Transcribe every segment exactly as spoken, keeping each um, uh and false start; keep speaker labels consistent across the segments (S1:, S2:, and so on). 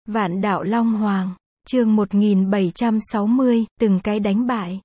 S1: Vạn đạo Long Hoàng, chương một nghìn bảy trăm sáu mươi, từng cái đánh bại.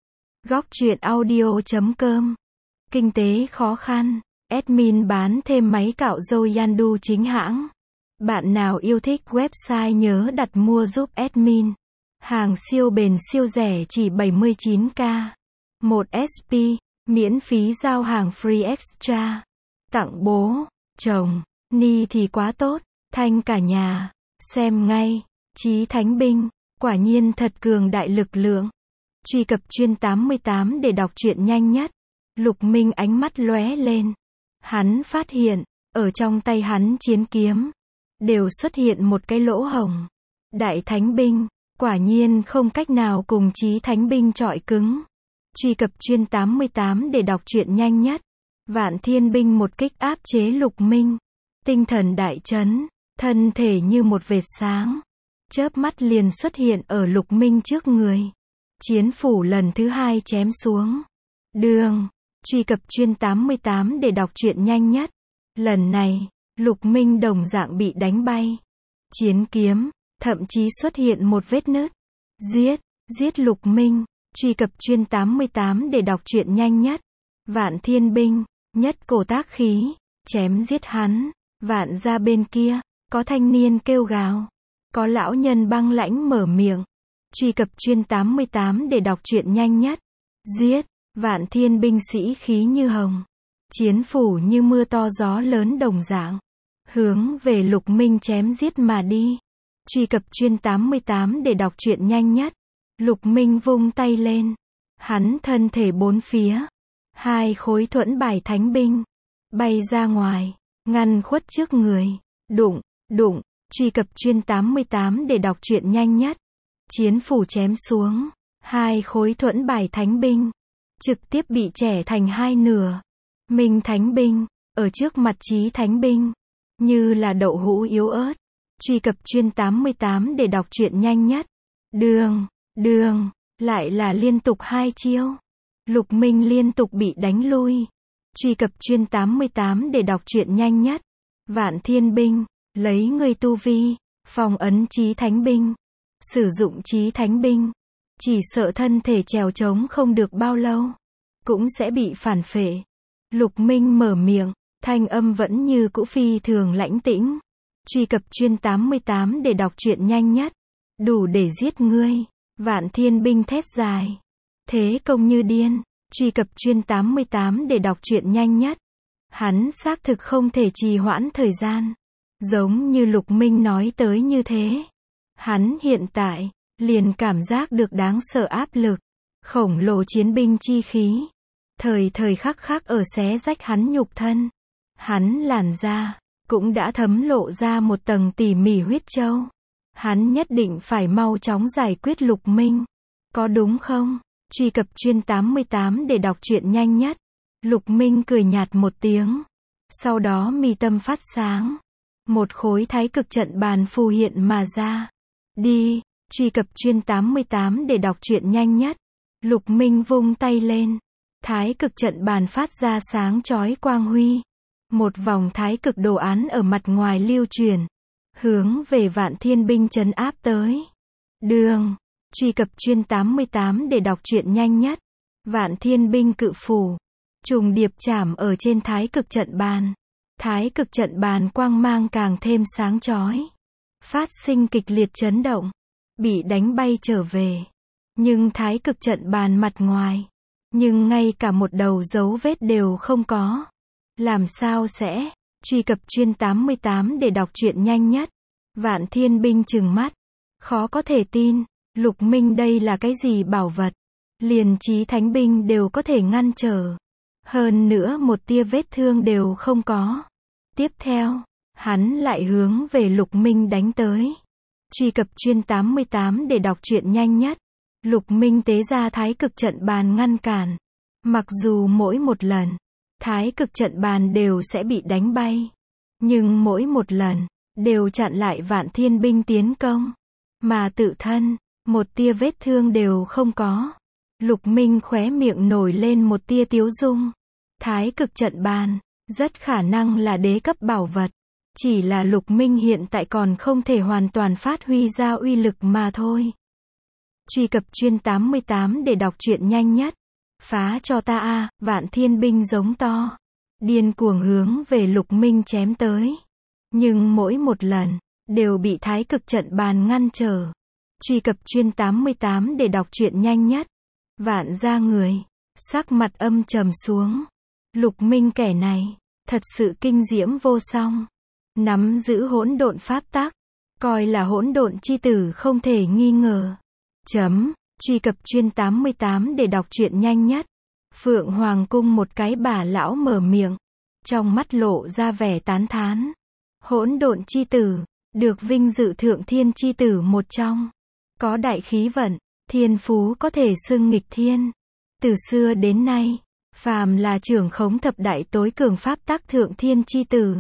S1: Góc truyện audio chấm com. Kinh tế khó khăn, admin bán thêm máy cạo râu Yandu chính hãng. Bạn nào yêu thích website nhớ đặt mua giúp admin. Hàng siêu bền siêu rẻ chỉ bảy mươi chín k. một ét pê, miễn phí giao hàng free extra. Tặng bố, chồng, ni thì quá tốt, thanh cả nhà. Xem ngay, Chí Thánh Binh, quả nhiên thật cường đại lực lượng. Truy cập chuyên tám mươi tám để đọc truyện nhanh nhất. Lục Minh ánh mắt lóe lên. Hắn phát hiện, ở trong tay hắn chiến kiếm, đều xuất hiện một cái lỗ hổng. Đại Thánh Binh, quả nhiên không cách nào cùng Chí Thánh Binh chọi cứng. Truy cập chuyên tám mươi tám để đọc truyện nhanh nhất. Vạn Thiên Binh một kích áp chế Lục Minh. Tinh thần đại chấn. Thân thể như một vệt sáng, chớp mắt liền xuất hiện ở Lục Minh trước người. Chiến phủ lần thứ hai chém xuống. Đường, truy cập chuyên tám mươi tám để đọc truyện nhanh nhất. Lần này, Lục Minh đồng dạng bị đánh bay. Chiến kiếm, thậm chí xuất hiện một vết nứt. Giết, giết Lục Minh, truy cập chuyên tám mươi tám để đọc truyện nhanh nhất. Vạn Thiên Binh, nhất cổ tác khí, chém giết hắn. Vạn ra bên kia. Có thanh niên kêu gào. Có lão nhân băng lãnh mở miệng. Truy cập chuyên tám mươi tám để đọc truyện nhanh nhất. Giết, Vạn Thiên Binh sĩ khí như hồng. Chiến phủ như mưa to gió lớn đồng dạng. Hướng về Lục Minh chém giết mà đi. Truy cập chuyên tám mươi tám để đọc truyện nhanh nhất. Lục Minh vung tay lên. Hắn thân thể bốn phía. Hai khối thuẫn bài thánh binh. Bay ra ngoài. Ngăn khuất trước người. Đụng. Đụng, truy cập chuyên tám mươi tám để đọc truyện nhanh nhất. Chiến phủ chém xuống. Hai khối thuẫn bài thánh binh. Trực tiếp bị chẻ thành hai nửa. Minh Thánh Binh, ở trước mặt Chí Thánh Binh. Như là đậu hũ yếu ớt. Truy cập chuyên tám mươi tám để đọc truyện nhanh nhất. Đường, đường, lại là liên tục hai chiêu. Lục Minh liên tục bị đánh lui. Truy cập chuyên tám mươi tám để đọc truyện nhanh nhất. Vạn Thiên Binh. Lấy người tu vi, phong ấn Chí Thánh Binh. Sử dụng Chí Thánh Binh. Chỉ sợ thân thể trèo trống không được bao lâu. Cũng sẽ bị phản phệ. Lục Minh mở miệng, thanh âm vẫn như cũ phi thường lãnh tĩnh. Truy cập chuyên tám mươi tám để đọc truyện nhanh nhất. Đủ để giết ngươi. Vạn Thiên Binh thét dài. Thế công như điên. Truy cập chuyên tám mươi tám để đọc truyện nhanh nhất. Hắn xác thực không thể trì hoãn thời gian. Giống như Lục Minh nói tới như thế. Hắn hiện tại, liền cảm giác được đáng sợ áp lực. Khổng lồ chiến binh chi khí. Thời thời khắc khắc ở xé rách hắn nhục thân. Hắn làn da, cũng đã thấm lộ ra một tầng tỉ mỉ huyết châu. Hắn nhất định phải mau chóng giải quyết Lục Minh. Có đúng không? Truy cập chuyên tám mươi tám để đọc truyện nhanh nhất. Lục Minh cười nhạt một tiếng. Sau đó mi tâm phát sáng. Một khối thái cực trận bàn phù hiện mà ra. Đi, truy cập chuyên tám mươi tám để đọc truyện nhanh nhất. Lục Minh vung tay lên. Thái cực trận bàn phát ra sáng chói quang huy. Một vòng thái cực đồ án ở mặt ngoài lưu truyền. Hướng về Vạn Thiên Binh trấn áp tới. Đường, truy cập chuyên tám mươi tám để đọc truyện nhanh nhất. Vạn Thiên Binh cự phủ. Trùng điệp chạm ở trên thái cực trận bàn. Thái cực trận bàn quang mang càng thêm sáng chói. Phát sinh kịch liệt chấn động. Bị đánh bay trở về. Nhưng thái cực trận bàn mặt ngoài. Nhưng ngay cả một đầu dấu vết đều không có. Làm sao sẽ? Truy cập chuyên tám mươi tám để đọc truyện nhanh nhất. Vạn Thiên Binh trừng mắt. Khó có thể tin. Lục Minh đây là cái gì bảo vật? Liền Chí Thánh Binh đều có thể ngăn trở. Hơn nữa một tia vết thương đều không có. Tiếp theo, hắn lại hướng về Lục Minh đánh tới. Truy cập chuyên tám mươi tám để đọc truyện nhanh nhất. Lục Minh tế ra thái cực trận bàn ngăn cản. Mặc dù mỗi một lần, thái cực trận bàn đều sẽ bị đánh bay. Nhưng mỗi một lần, đều chặn lại Vạn Thiên Binh tiến công. Mà tự thân, một tia vết thương đều không có. Lục Minh khóe miệng nổi lên một tia tiếu dung. Thái cực trận bàn, rất khả năng là đế cấp bảo vật. Chỉ là Lục Minh hiện tại còn không thể hoàn toàn phát huy ra uy lực mà thôi. Truy cập chuyên tám mươi tám để đọc truyện nhanh nhất. Phá cho ta a, Vạn Thiên binh giống to. Điên cuồng hướng về Lục Minh chém tới. Nhưng mỗi một lần, đều bị thái cực trận bàn ngăn trở. Truy cập chuyên tám mươi tám để đọc truyện nhanh nhất. Vạn gia người, sắc mặt âm trầm xuống. Lục Minh kẻ này, thật sự kinh diễm vô song. Nắm giữ hỗn độn pháp tắc, coi là hỗn độn chi tử không thể nghi ngờ. Chấm, truy cập chuyên tám mươi tám để đọc truyện nhanh nhất. Phượng Hoàng cung một cái bà lão mở miệng, trong mắt lộ ra vẻ tán thán. Hỗn độn chi tử, được vinh dự thượng thiên chi tử một trong. Có đại khí vận, thiên phú có thể xưng nghịch thiên. Từ xưa đến nay, phàm là trưởng khống thập đại tối cường pháp tắc thượng thiên chi tử.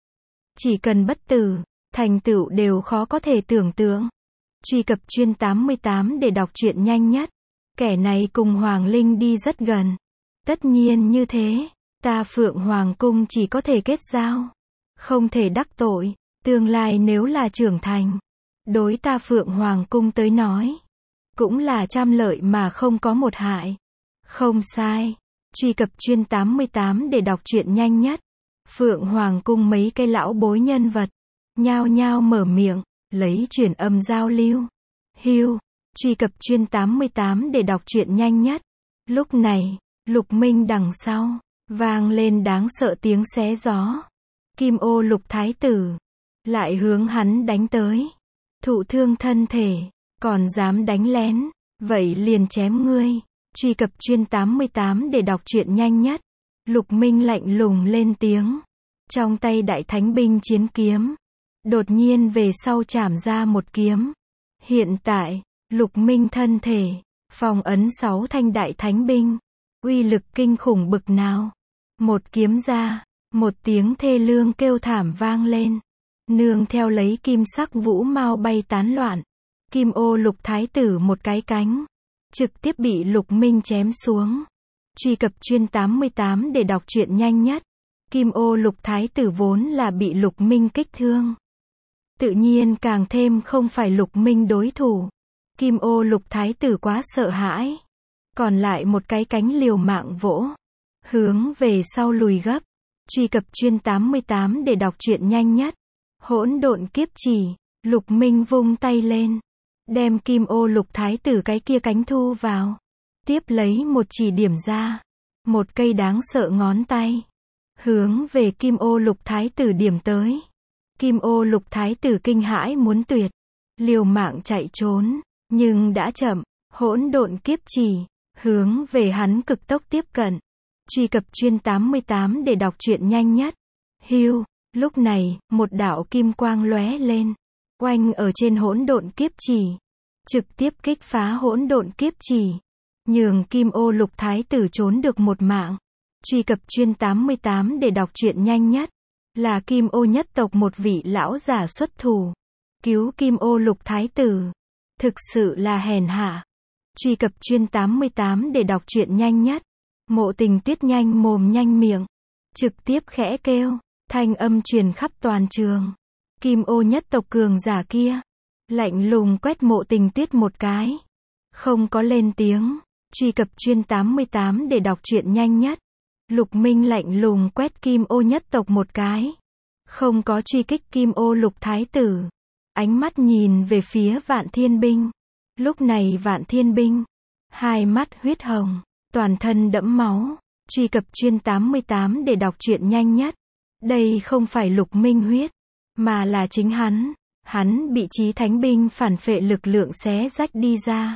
S1: Chỉ cần bất tử, thành tựu đều khó có thể tưởng tượng. Truy cập chuyên tám mươi tám để đọc truyện nhanh nhất. Kẻ này cùng Hoàng Linh đi rất gần. Tất nhiên như thế, ta Phượng Hoàng cung chỉ có thể kết giao. Không thể đắc tội, tương lai nếu là trưởng thành. Đối ta Phượng Hoàng cung tới nói, cũng là trăm lợi mà không có một hại. Không sai. Truy cập chuyên tám mươi tám để đọc truyện nhanh nhất. Phượng Hoàng cung mấy cái lão bối nhân vật, nhao nhao mở miệng, lấy truyền âm giao lưu. Hưu, truy cập chuyên tám mươi tám để đọc truyện nhanh nhất. Lúc này, Lục Minh đằng sau, vang lên đáng sợ tiếng xé gió. Kim ô Lục Thái tử, lại hướng hắn đánh tới. Thụ thương thân thể, còn dám đánh lén, vậy liền chém ngươi. Truy cập chuyên tám mươi tám để đọc truyện nhanh nhất. Lục Minh lạnh lùng lên tiếng. Trong tay đại thánh binh chiến kiếm, đột nhiên về sau chảm ra một kiếm. Hiện tại, Lục Minh thân thể, phong ấn sáu thanh đại thánh binh. Uy lực kinh khủng bực nào. Một kiếm ra, một tiếng thê lương kêu thảm vang lên. Nương theo lấy kim sắc vũ mao bay tán loạn. Kim ô Lục Thái tử một cái cánh, trực tiếp bị Lục Minh chém xuống. Truy cập chuyên tám mươi tám để đọc truyện nhanh nhất. Kim ô Lục Thái tử vốn là bị Lục Minh kích thương. Tự nhiên càng thêm không phải Lục Minh đối thủ. Kim ô Lục Thái tử quá sợ hãi. Còn lại một cái cánh liều mạng vỗ. Hướng về sau lùi gấp. Truy cập chuyên tám mươi tám để đọc truyện nhanh nhất. Hỗn độn kiếp chỉ. Lục Minh vung tay lên. Đem Kim ô Lục Thái tử cái kia cánh thu vào. Tiếp lấy một chỉ điểm ra. Một cây đáng sợ ngón tay. Hướng về Kim ô Lục Thái tử điểm tới. Kim ô Lục Thái tử kinh hãi muốn tuyệt. Liều mạng chạy trốn. Nhưng đã chậm. Hỗn độn kiếp chỉ. Hướng về hắn cực tốc tiếp cận. Truy cập chuyên tám mươi tám để đọc truyện nhanh nhất. Hưu. Lúc này, một đạo kim quang lóe lên. Oanh ở trên hỗn độn kiếp chỉ. Trực tiếp kích phá hỗn độn kiếp chỉ. Nhường Kim ô Lục Thái tử trốn được một mạng. Truy cập chuyên tám mươi tám để đọc truyện nhanh nhất. Là Kim ô nhất tộc một vị lão giả xuất thủ. Cứu Kim ô Lục Thái tử. Thực sự là hèn hạ. Truy cập chuyên tám mươi tám để đọc truyện nhanh nhất. Mộ Tình Tuyết nhanh mồm nhanh miệng. Trực tiếp khẽ kêu. Thanh âm truyền khắp toàn trường. Kim ô nhất tộc cường giả kia. Lạnh lùng quét Mộ Tình Tuyết một cái. Không có lên tiếng. Truy cập chuyên tám mươi tám để đọc truyện nhanh nhất. Lục Minh lạnh lùng quét Kim ô nhất tộc một cái. Không có truy kích Kim ô Lục Thái tử. Ánh mắt nhìn về phía Vạn Thiên binh. Lúc này Vạn Thiên binh, hai mắt huyết hồng, toàn thân đẫm máu. Truy cập chuyên tám mươi tám để đọc truyện nhanh nhất. Đây không phải Lục Minh huyết, mà là chính hắn. Hắn bị chí thánh binh phản phệ lực lượng xé rách đi ra.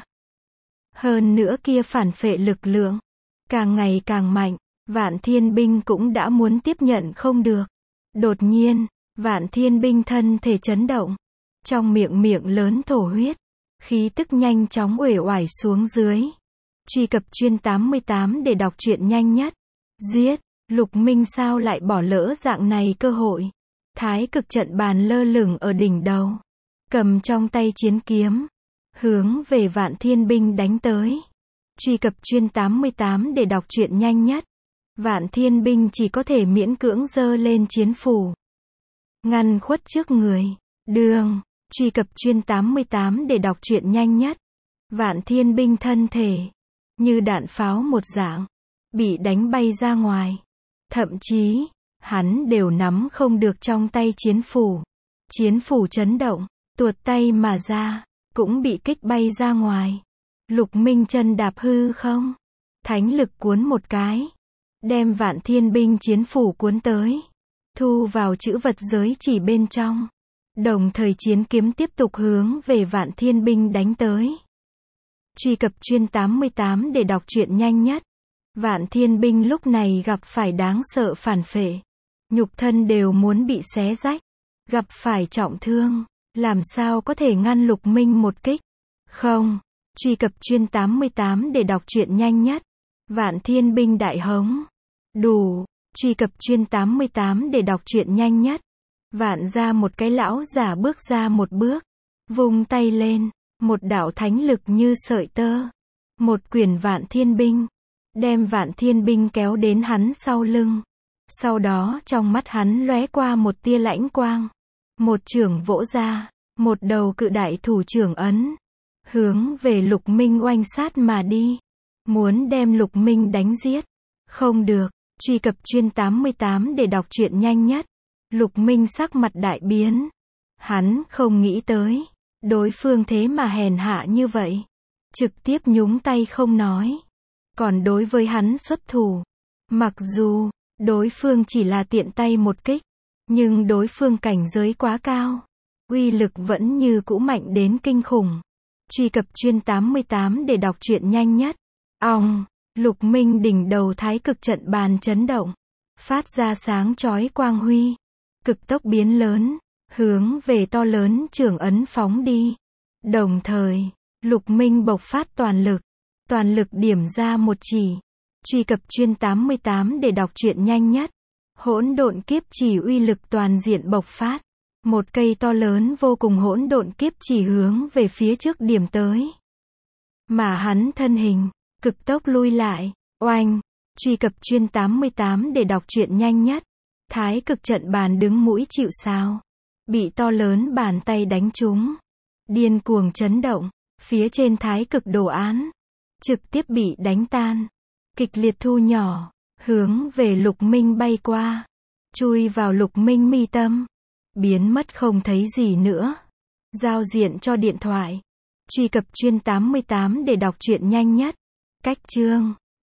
S1: Hơn nữa kia phản phệ lực lượng, càng ngày càng mạnh. Vạn Thiên binh cũng đã muốn tiếp nhận không được. Đột nhiên, Vạn Thiên binh thân thể chấn động. Trong miệng miệng lớn thổ huyết. Khí tức nhanh chóng uể oải xuống dưới. Truy cập chuyên tám mươi tám để đọc truyện nhanh nhất. Giết, Lục Minh sao lại bỏ lỡ dạng này cơ hội. Thái cực trận bàn lơ lửng ở đỉnh đầu. Cầm trong tay chiến kiếm. Hướng về Vạn Thiên binh đánh tới. Truy cập chuyên tám mươi tám để đọc truyện nhanh nhất. Vạn Thiên binh chỉ có thể miễn cưỡng giơ lên chiến phủ. ngăn khuất trước người. Đường, truy cập chuyên tám mươi tám để đọc truyện nhanh nhất. Vạn Thiên Binh thân thể, như đạn pháo một dạng, bị đánh bay ra ngoài. Thậm chí, hắn đều nắm không được trong tay chiến phủ. Chiến phủ chấn động, tuột tay mà ra, cũng bị kích bay ra ngoài. Lục Minh chân đạp hư không, thánh lực cuốn một cái, đem Vạn Thiên Binh chiến phủ cuốn tới, thu vào chữ vật giới chỉ bên trong. Đồng thời chiến kiếm tiếp tục hướng về Vạn Thiên Binh đánh tới. Truy cập chuyên tám mươi tám để đọc truyện nhanh nhất. Vạn Thiên Binh lúc này gặp phải đáng sợ phản phệ. Nhục thân đều muốn bị xé rách. Gặp phải trọng thương. Làm sao có thể ngăn Lục Minh một kích? Không. Truy cập chuyên tám mươi tám để đọc truyện nhanh nhất. Vạn Thiên Binh đại hống. Đủ. Truy cập chuyên tám mươi tám để đọc truyện nhanh nhất. Vạn ra một cái lão giả bước ra một bước. Vung tay lên. Một đạo thánh lực như sợi tơ. Một quyển Vạn Thiên Binh. Đem Vạn Thiên Binh kéo đến hắn sau lưng. Sau đó trong mắt hắn lóe qua một tia lãnh quang. Một chưởng vỗ ra. Một đầu cự đại thủ trưởng ấn. Hướng về Lục Minh oanh sát mà đi. Muốn đem Lục Minh đánh giết. Không được. Truy cập chuyên tám mươi tám để đọc truyện nhanh nhất. Lục Minh sắc mặt đại biến. Hắn không nghĩ tới. Đối phương thế mà hèn hạ như vậy. Trực tiếp nhúng tay không nói. Còn đối với hắn xuất thủ. Mặc dù, đối phương chỉ là tiện tay một kích. Nhưng đối phương cảnh giới quá cao. Uy lực vẫn như cũ mạnh đến kinh khủng. Truy cập chuyên tám mươi tám để đọc truyện nhanh nhất. Ong, Lục Minh đỉnh đầu thái cực trận bàn chấn động. Phát ra sáng chói quang huy. Cực tốc biến lớn. Hướng về to lớn trưởng ấn phóng đi. Đồng thời, Lục Minh bộc phát toàn lực. Toàn lực điểm ra một chỉ. Truy cập chuyên tám mươi tám để đọc truyện nhanh nhất. Hỗn độn kiếp chỉ uy lực toàn diện bộc phát. Một cây to lớn vô cùng hỗn độn kiếp chỉ hướng về phía trước điểm tới. Mà hắn thân hình, cực tốc lui lại. Oanh. Truy cập chuyên tám mươi tám để đọc truyện nhanh nhất. Thái cực trận bàn đứng mũi chịu sào. Bị to lớn bàn tay đánh trúng. Điên cuồng chấn động. Phía trên thái cực đồ án. Trực tiếp bị đánh tan. Kịch liệt thu nhỏ. Hướng về Lục Minh bay qua. Chui vào Lục Minh mi tâm. Biến mất không thấy gì nữa. Giao diện cho điện thoại. Truy cập chuyên tám mươi tám để đọc truyện nhanh nhất. Cách chương.